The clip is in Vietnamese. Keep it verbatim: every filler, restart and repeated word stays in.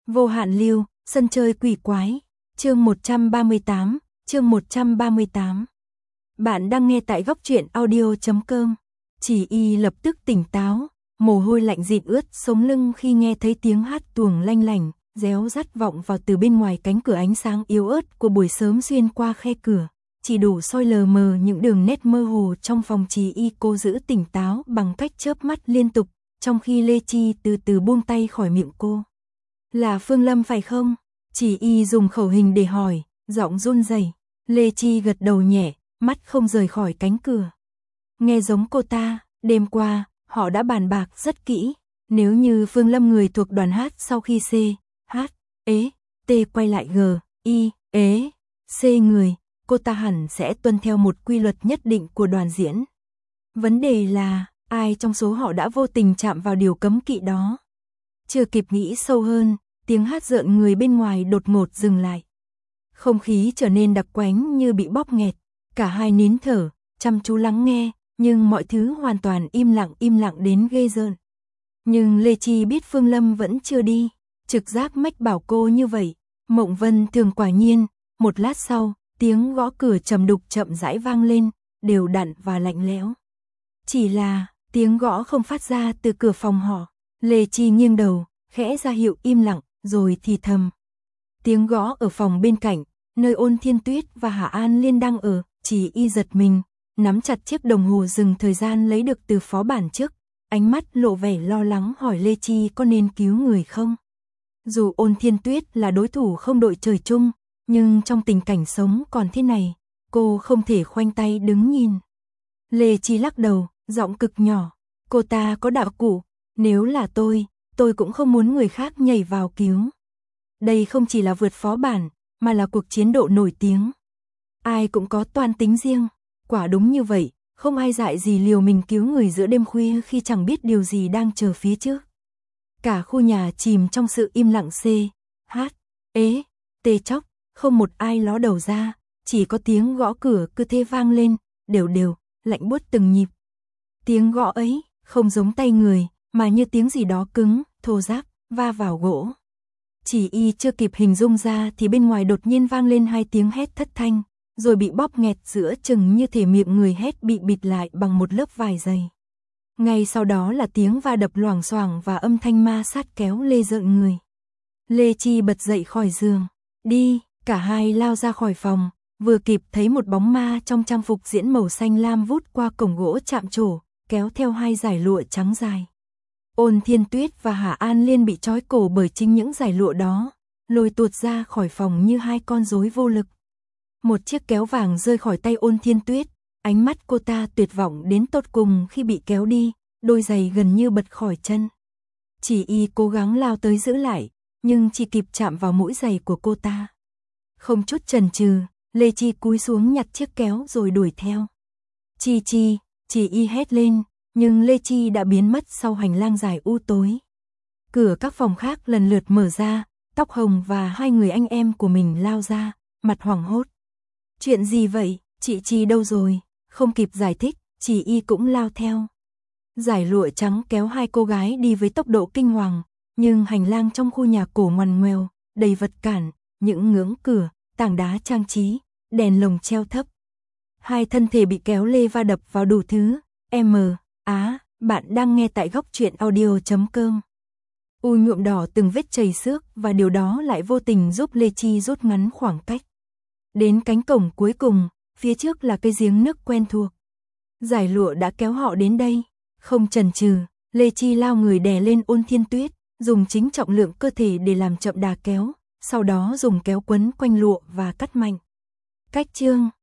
Vô hạn lưu, sân chơi quỷ quái, chương một trăm ba mươi tám, chương một trăm ba mươi tám. Bạn đang nghe tại góc truyện audio chấm com. Chỉ y lập tức tỉnh táo, mồ hôi lạnh dịn ướt sống lưng khi nghe thấy tiếng hát tuồng lanh lảnh, réo rắt vọng vào từ bên ngoài cánh cửa, ánh sáng yếu ớt của buổi sớm xuyên qua khe cửa, chỉ đủ soi lờ mờ những đường nét mơ hồ trong phòng. Chỉ y cố giữ tỉnh táo bằng cách chớp mắt liên tục, trong khi Lê Chi từ từ buông tay khỏi miệng cô. Là Phương Lâm phải không? Chỉ y dùng khẩu hình để hỏi, giọng run rẩy. Lê Chi gật đầu nhẹ, mắt không rời khỏi cánh cửa. Nghe giống cô ta, đêm qua, họ đã bàn bạc rất kỹ. Nếu như Phương Lâm người thuộc đoàn hát sau khi C, H, ế, T quay lại G, I, ế, C người, cô ta hẳn sẽ tuân theo một quy luật nhất định của đoàn diễn. Vấn đề là, ai trong số họ đã vô tình chạm vào điều cấm kỵ đó? Chưa kịp nghĩ sâu hơn, tiếng hát rợn người bên ngoài đột ngột dừng lại. Không khí trở nên đặc quánh như bị bóp nghẹt, cả hai nín thở, chăm chú lắng nghe, nhưng mọi thứ hoàn toàn im lặng im lặng đến ghê rợn. Nhưng Lê Chi biết Phương Lâm vẫn chưa đi, trực giác mách bảo cô như vậy. Mộng Vân Thường quả nhiên, một lát sau, tiếng gõ cửa trầm đục chậm rãi vang lên, đều đặn và lạnh lẽo. Chỉ là, tiếng gõ không phát ra từ cửa phòng họ. Lê Chi nghiêng đầu, khẽ ra hiệu im lặng, rồi thì thầm. Tiếng gõ ở phòng bên cạnh, nơi Ôn Thiên Tuyết và Hạ An Liên đang ở. Chỉ y giật mình, nắm chặt chiếc đồng hồ dừng thời gian lấy được từ phó bản trước, ánh mắt lộ vẻ lo lắng hỏi Lê Chi có nên cứu người không? Dù Ôn Thiên Tuyết là đối thủ không đội trời chung, nhưng trong tình cảnh sống còn thế này, cô không thể khoanh tay đứng nhìn. Lê Chi lắc đầu, giọng cực nhỏ, cô ta có đạo cụ, nếu là tôi, tôi cũng không muốn người khác nhảy vào cứu. Đây không chỉ là vượt phó bản, mà là cuộc chiến độ nổi tiếng. Ai cũng có toan tính riêng, quả đúng như vậy, không ai dại gì liều mình cứu người giữa đêm khuya khi chẳng biết điều gì đang chờ phía trước. Cả khu nhà chìm trong sự im lặng. C, H, ế, T chóc, không một ai ló đầu ra, chỉ có tiếng gõ cửa cứ thế vang lên, đều đều, lạnh buốt từng nhịp. Tiếng gõ ấy, không giống tay người, mà như tiếng gì đó cứng, thô ráp, va vào gỗ. Chỉ y chưa kịp hình dung ra thì bên ngoài đột nhiên vang lên hai tiếng hét thất thanh, rồi bị bóp nghẹt giữa chừng như thể miệng người hét bị bịt lại bằng một lớp vải dày. Ngay sau đó là tiếng va đập loảng xoảng và âm thanh ma sát kéo lê rợn người. Lê Chi bật dậy khỏi giường, đi, cả hai lao ra khỏi phòng, vừa kịp thấy một bóng ma trong trang phục diễn màu xanh lam vút qua cổng gỗ chạm trổ, kéo theo hai dải lụa trắng dài. Ôn Thiên Tuyết và Hạ An Liên bị trói cổ bởi chính những dải lụa đó, lôi tuột ra khỏi phòng như hai con rối vô lực. Một chiếc kéo vàng rơi khỏi tay Ôn Thiên Tuyết, ánh mắt cô ta tuyệt vọng đến tột cùng khi bị kéo đi, đôi giày gần như bật khỏi chân. Chỉ y cố gắng lao tới giữ lại, nhưng chỉ kịp chạm vào mũi giày của cô ta. Không chút chần chừ, Lê Chi cúi xuống nhặt chiếc kéo rồi đuổi theo. Chi Chi, chỉ y hét lên, nhưng Lê Chi đã biến mất sau hành lang dài u tối. Cửa các phòng khác lần lượt mở ra, Tóc Hồng và hai người anh em của mình lao ra, mặt hoảng hốt. Chuyện gì vậy, chị Chi đâu rồi? Không kịp giải thích, chỉ y cũng lao theo. Dải lụa trắng kéo hai cô gái đi với tốc độ kinh hoàng, nhưng hành lang trong khu nhà cổ ngoằn ngoèo, đầy vật cản, những ngưỡng cửa, tảng đá trang trí, đèn lồng treo thấp. Hai thân thể bị kéo lê va đập vào đủ thứ. M, Á, bạn đang nghe tại góc truyện audio chấm com. U nhuộm đỏ từng vết chảy xước và điều đó lại vô tình giúp Lê Chi rút ngắn khoảng cách. Đến cánh cổng cuối cùng, phía trước là cây giếng nước quen thuộc. Dải lụa đã kéo họ đến đây, không chần chừ, Lê Chi lao người đè lên Ôn Thiên Tuyết, dùng chính trọng lượng cơ thể để làm chậm đà kéo, sau đó dùng kéo quấn quanh lụa và cắt mạnh. Cách chương